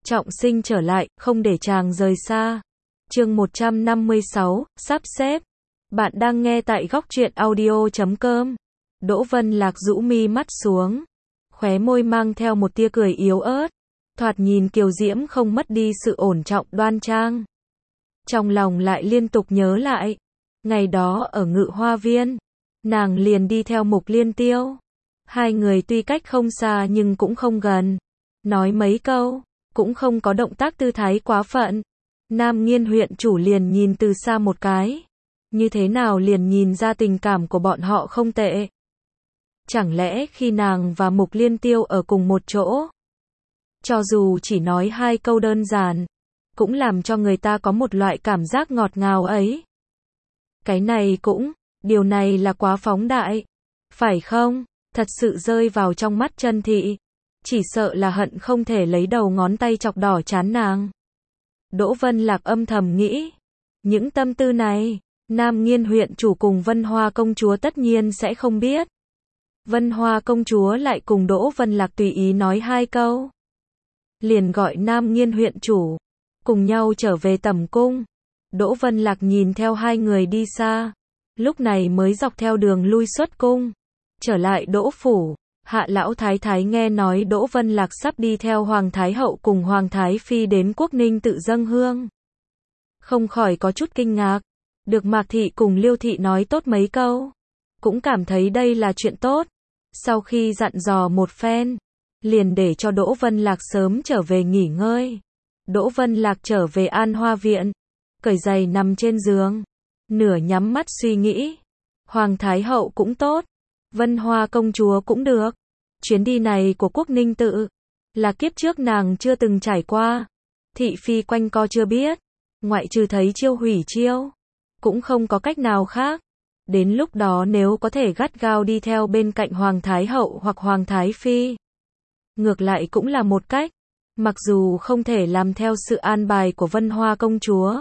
trọng sinh trở lại, không để chàng rời xa. Chương 156, sắp xếp. Bạn đang nghe tại góc truyện audio.com. Đỗ Vân Lạc rũ mi mắt xuống, khóe môi mang theo một tia cười yếu ớt, thoạt nhìn kiều diễm không mất đi sự ổn trọng đoan trang. Trong lòng lại liên tục nhớ lại, ngày đó ở Ngự Hoa Viên, nàng liền đi theo Mục Liên Tiêu. Hai người tuy cách không xa nhưng cũng không gần, nói mấy câu, cũng không có động tác tư thái quá phận. Nam Nghiên huyện chủ liền nhìn từ xa một cái, như thế nào liền nhìn ra tình cảm của bọn họ không tệ. Chẳng lẽ khi nàng và Mục Liên Tiêu ở cùng một chỗ, cho dù chỉ nói hai câu đơn giản, cũng làm cho người ta có một loại cảm giác ngọt ngào ấy. Cái này cũng, điều này là quá phóng đại, phải không? Thật sự rơi vào trong mắt Chân Thị, chỉ sợ là hận không thể lấy đầu ngón tay chọc đỏ trán nàng. Đỗ Vân Lạc âm thầm nghĩ, những tâm tư này, Nam Nghiên huyện chủ cùng Vân Hoa công chúa tất nhiên sẽ không biết. Vân Hoa công chúa lại cùng Đỗ Vân Lạc tùy ý nói hai câu, liền gọi Nam Nghiên huyện chủ cùng nhau trở về tẩm cung. Đỗ Vân Lạc nhìn theo hai người đi xa, lúc này mới dọc theo đường lui xuất cung, trở lại Đỗ phủ. Hạ lão thái thái nghe nói Đỗ Vân Lạc sắp đi theo Hoàng thái hậu cùng Hoàng thái phi đến Quốc Ninh tự dâng hương, không khỏi có chút kinh ngạc. Được Mạc thị cùng Liêu thị nói tốt mấy câu, cũng cảm thấy đây là chuyện tốt. Sau khi dặn dò một phen, liền để cho Đỗ Vân Lạc sớm trở về nghỉ ngơi. Đỗ Vân Lạc trở về An Hoa viện, cởi giày nằm trên giường, nửa nhắm mắt suy nghĩ. Hoàng thái hậu cũng tốt, Vân Hoa công chúa cũng được. Chuyến đi này của Quốc Ninh tự, là kiếp trước nàng chưa từng trải qua. Thị phi quanh co chưa biết, ngoại trừ thấy chiêu hủy chiêu, cũng không có cách nào khác. Đến lúc đó nếu có thể gắt gao đi theo bên cạnh Hoàng thái hậu hoặc Hoàng thái phi, ngược lại cũng là một cách. Mặc dù không thể làm theo sự an bài của Vân Hoa công chúa,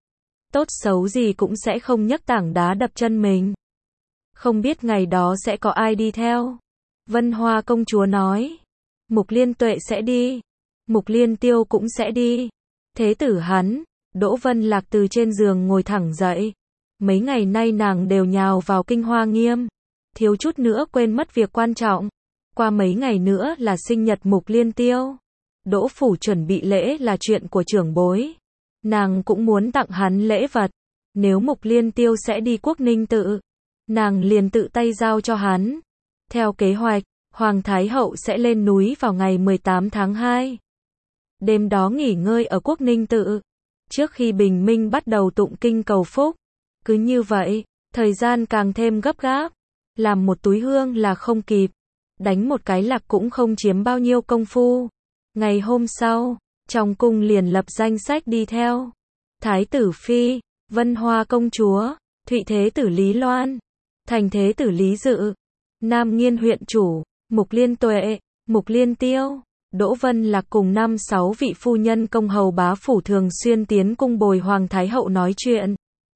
tốt xấu gì cũng sẽ không nhấc tảng đá đập chân mình. Không biết ngày đó sẽ có ai đi theo. Vân Hoa công chúa nói, Mục Liên Tuệ sẽ đi, Mục Liên Tiêu cũng sẽ đi. Thế tử hắn. Đỗ Vân Lạc từ trên giường ngồi thẳng dậy. Mấy ngày nay nàng đều nhào vào Kinh Hoa Nghiêm, thiếu chút nữa quên mất việc quan trọng. Qua mấy ngày nữa là sinh nhật Mục Liên Tiêu. Đỗ phủ chuẩn bị lễ là chuyện của trưởng bối, nàng cũng muốn tặng hắn lễ vật. Nếu Mục Liên Tiêu sẽ đi Quốc Ninh tự, nàng liền tự tay giao cho hắn. Theo kế hoạch, Hoàng thái hậu sẽ lên núi vào ngày 18 tháng 2. Đêm đó nghỉ ngơi ở Quốc Ninh tự, trước khi bình minh bắt đầu tụng kinh cầu phúc. Cứ như vậy, thời gian càng thêm gấp gáp, làm một túi hương là không kịp, đánh một cái lạc cũng không chiếm bao nhiêu công phu. Ngày hôm sau, trong cung liền lập danh sách đi theo. Thái tử phi, Vân Hoa công chúa, Thụy thế tử Lý Loan, Thành thế tử Lý Dự, Nam Nghiên huyện chủ, Mục Liên Tuệ, Mục Liên Tiêu, Đỗ Vân Lạc cùng 5-6 vị phu nhân công hầu bá phủ thường xuyên tiến cung bồi Hoàng thái hậu nói chuyện.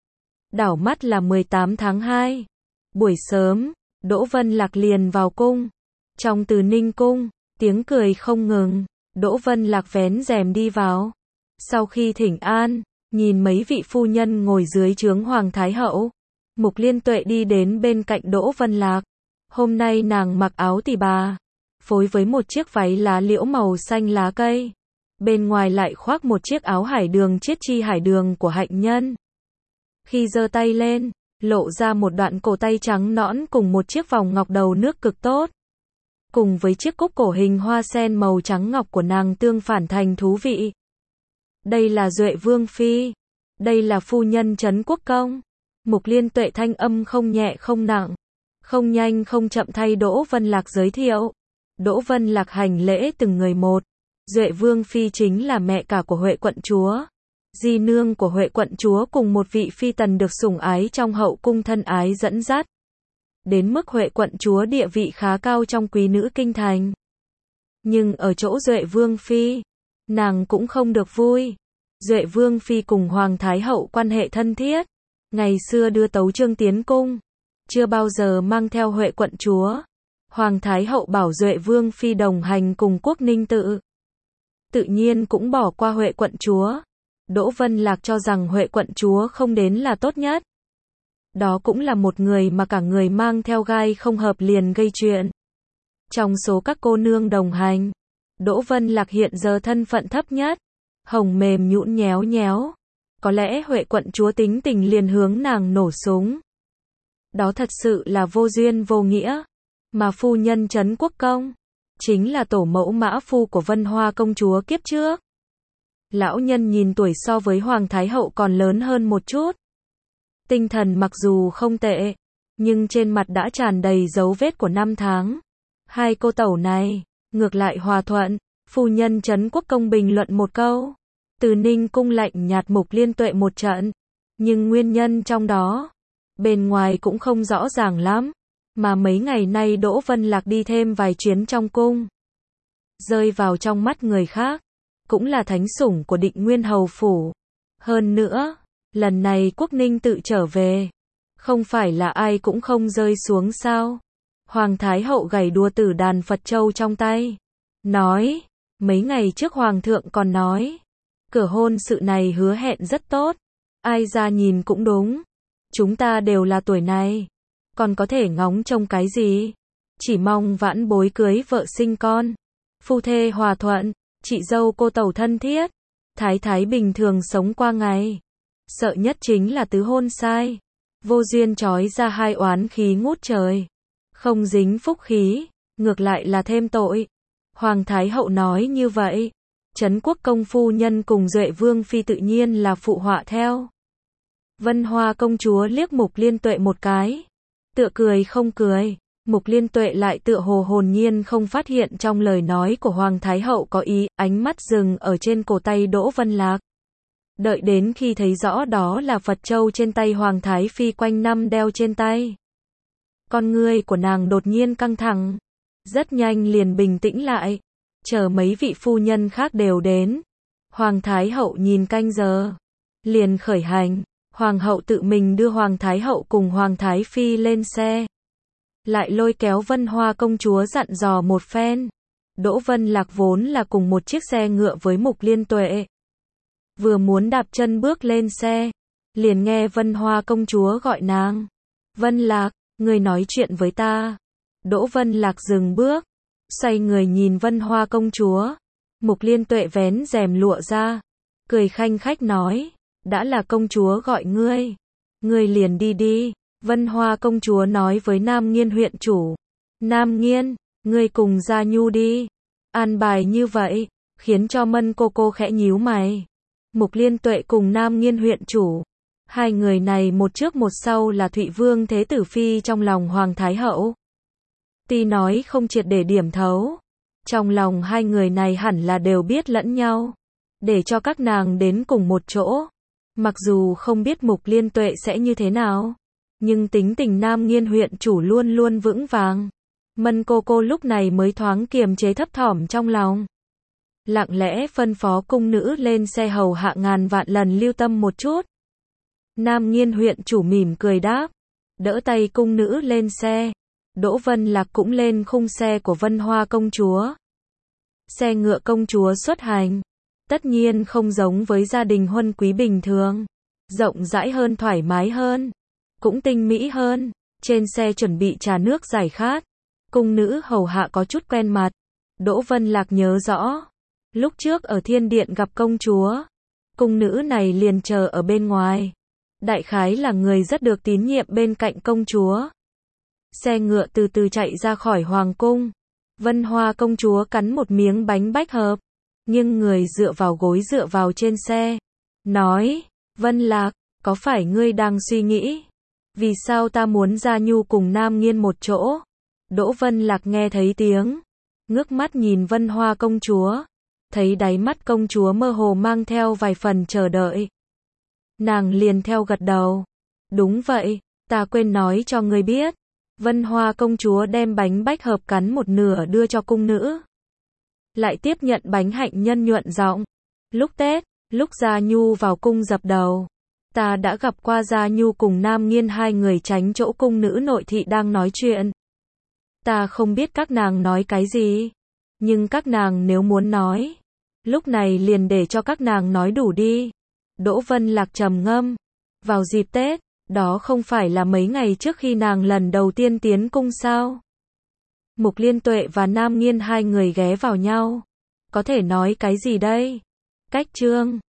Đảo mắt là 18 tháng 2. Buổi sớm, Đỗ Vân Lạc liền vào cung. Trong Từ Ninh cung, tiếng cười không ngừng. Đỗ Vân Lạc vén rèm đi vào. Sau khi thỉnh an, nhìn mấy vị phu nhân ngồi dưới trướng Hoàng thái hậu, Mục Liên Tuệ đi đến bên cạnh Đỗ Vân Lạc. Hôm nay nàng mặc áo tỳ bà, phối với một chiếc váy lá liễu màu xanh lá cây. Bên ngoài lại khoác một chiếc áo hải đường chiết chi hải đường của hạnh nhân. Khi giơ tay lên, lộ ra một đoạn cổ tay trắng nõn cùng một chiếc vòng ngọc đầu nước cực tốt. Cùng với chiếc cúc cổ hình hoa sen màu trắng ngọc của nàng tương phản thành thú vị. Đây là Duệ Vương Phi. Đây là phu nhân Trấn Quốc Công. Mục Liên Tuệ thanh âm không nhẹ không nặng, không nhanh không chậm thay Đỗ Vân Lạc giới thiệu. Đỗ Vân Lạc hành lễ từng người một. Duệ Vương Phi chính là mẹ cả của Huệ quận chúa, di nương của Huệ quận chúa cùng một vị phi tần được sủng ái trong hậu cung thân ái dẫn dắt. Đến mức Huệ quận chúa địa vị khá cao trong quý nữ kinh thành. Nhưng ở chỗ Duệ Vương Phi, nàng cũng không được vui. Duệ Vương Phi cùng Hoàng thái hậu quan hệ thân thiết. Ngày xưa đưa tấu chương tiến cung, chưa bao giờ mang theo Huệ quận chúa. Hoàng thái hậu bảo Duệ Vương Phi đồng hành cùng Quốc Ninh tự. tự nhiên cũng bỏ qua Huệ quận chúa. Đỗ Vân Lạc cho rằng Huệ quận chúa không đến là tốt nhất. Đó cũng là một người mà cả người mang theo gai không hợp liền gây chuyện. Trong số các cô nương đồng hành, Đỗ Vân Lạc hiện giờ thân phận thấp nhất, hồng mềm nhũn nhéo nhéo. Có lẽ Huệ quận chúa tính tình liền hướng nàng nổ súng. Đó thật sự là vô duyên vô nghĩa. Mà phu nhân Trấn Quốc Công, chính là tổ mẫu mã phu của Vân Hoa công chúa kiếp trước. Lão nhân nhìn tuổi so với Hoàng Thái Hậu còn lớn hơn một chút. Tinh thần mặc dù không tệ, nhưng trên mặt đã tràn đầy dấu vết của năm tháng. Hai cô tẩu này, ngược lại hòa thuận. Phu nhân Trấn Quốc Công bình luận một câu. Từ Ninh cung lạnh nhạt Mục Liên Tuệ một trận. Nhưng nguyên nhân trong đó, bên ngoài cũng không rõ ràng lắm. Mà mấy ngày nay Đỗ Vân Lạc đi thêm vài chuyến trong cung. Rơi vào trong mắt người khác, cũng là thánh sủng của Định Nguyên Hầu Phủ. Hơn nữa, lần này Quốc Ninh tự trở về. Không phải là ai cũng không rơi xuống sao. Hoàng Thái Hậu gảy đua tử đàn Phật Châu trong tay. Nói, mấy ngày trước Hoàng thượng còn nói. Cửa hôn sự này hứa hẹn rất tốt. Ai ra nhìn cũng đúng. Chúng ta đều là tuổi này. Còn có thể ngóng trông cái gì? Chỉ mong vãn bối cưới vợ sinh con. Phu thê hòa thuận. Chị dâu cô tẩu thân thiết. Thái thái bình thường sống qua ngày. Sợ nhất chính là tứ hôn sai. Vô duyên trói ra hai oán khí ngút trời. Không dính phúc khí. Ngược lại là thêm tội. Hoàng Thái Hậu nói như vậy. Trấn Quốc Công phu nhân cùng Duệ Vương Phi tự nhiên là phụ họa theo. Vân Hoa công chúa liếc Mục Liên Tuệ một cái. Tựa cười không cười. Mục Liên Tuệ lại tựa hồ hồn nhiên không phát hiện trong lời nói của Hoàng Thái Hậu có ý, ánh mắt dừng ở trên cổ tay Đỗ Vân Lạc. Đợi đến khi thấy rõ đó là Phật Châu trên tay Hoàng Thái Phi quanh năm đeo trên tay. Con ngươi của nàng đột nhiên căng thẳng. Rất nhanh liền bình tĩnh lại. Chờ mấy vị phu nhân khác đều đến. Hoàng Thái Hậu nhìn canh giờ. Liền khởi hành. Hoàng hậu tự mình đưa Hoàng Thái Hậu cùng Hoàng Thái Phi lên xe. Lại lôi kéo Vân Hoa công chúa dặn dò một phen. Đỗ Vân Lạc vốn là cùng một chiếc xe ngựa với Mục Liên Tuệ. Vừa muốn đạp chân bước lên xe. Liền nghe Vân Hoa công chúa gọi nàng. Vân Lạc, người nói chuyện với ta. Đỗ Vân Lạc dừng bước. Xoay người nhìn Vân Hoa công chúa. Mục Liên Tuệ vén rèm lụa ra. Cười khanh khách nói. Đã là công chúa gọi ngươi. Ngươi liền đi đi. Vân Hoa công chúa nói với Nam Nghiên huyện chủ. Nam Nghiên, ngươi cùng Gia Nhu đi. An bài như vậy, khiến cho Mân cô khẽ nhíu mày. Mục Liên Tuệ cùng Nam Nghiên huyện chủ. Hai người này một trước một sau là Thụy Vương Thế Tử Phi trong lòng Hoàng Thái Hậu. Tuy nói không triệt để điểm thấu. Trong lòng hai người này hẳn là đều biết lẫn nhau. Để cho các nàng đến cùng một chỗ. Mặc dù không biết Mục Liên Tuệ sẽ như thế nào. Nhưng tính tình Nam Nghiên huyện chủ luôn luôn vững vàng. Mân cô lúc này mới thoáng kiềm chế thấp thỏm trong lòng. Lặng lẽ phân phó cung nữ lên xe hầu hạ ngàn vạn lần lưu tâm một chút. Nam Nghiên huyện chủ mỉm cười đáp. Đỡ tay cung nữ lên xe. Đỗ Vân Lạc cũng lên khung xe của Vân Hoa công chúa. Xe ngựa công chúa xuất hành. Tất nhiên không giống với gia đình huân quý bình thường. Rộng rãi hơn, thoải mái hơn. Cũng tinh mỹ hơn. Trên xe chuẩn bị trà nước giải khát. Cung nữ hầu hạ có chút quen mặt. Đỗ Vân Lạc nhớ rõ. Lúc trước ở thiên điện gặp công chúa. Cung nữ này liền chờ ở bên ngoài. Đại khái là người rất được tín nhiệm bên cạnh công chúa. Xe ngựa từ từ chạy ra khỏi hoàng cung. Vân Hoa công chúa cắn một miếng bánh bách hợp. Nhưng người dựa vào gối dựa vào trên xe. Nói, Vân Lạc, có phải ngươi đang suy nghĩ? Vì sao ta muốn Gia Nhu cùng Nam Nghiên một chỗ? Đỗ Vân Lạc nghe thấy tiếng. Ngước mắt nhìn Vân Hoa công chúa. Thấy đáy mắt công chúa mơ hồ mang theo vài phần chờ đợi. Nàng liền theo gật đầu. Đúng vậy, ta quên nói cho ngươi biết. Vân Hoa công chúa đem bánh bách hợp cắn một nửa đưa cho cung nữ. Lại tiếp nhận bánh hạnh nhân nhuận giọng. Lúc Tết, lúc Gia Nhu vào cung dập đầu. Ta đã gặp qua Gia Nhu cùng Nam Nghiên hai người tránh chỗ cung nữ nội thị đang nói chuyện. Ta không biết các nàng nói cái gì. Nhưng các nàng nếu muốn nói. Lúc này liền để cho các nàng nói đủ đi. Đỗ Vân Lạc trầm ngâm. Vào dịp Tết, đó không phải là mấy ngày trước khi nàng lần đầu tiên tiến cung sao? Mục Liên Tuệ và Nam Nghiên hai người ghé vào nhau. Có thể nói cái gì đây? Cách chương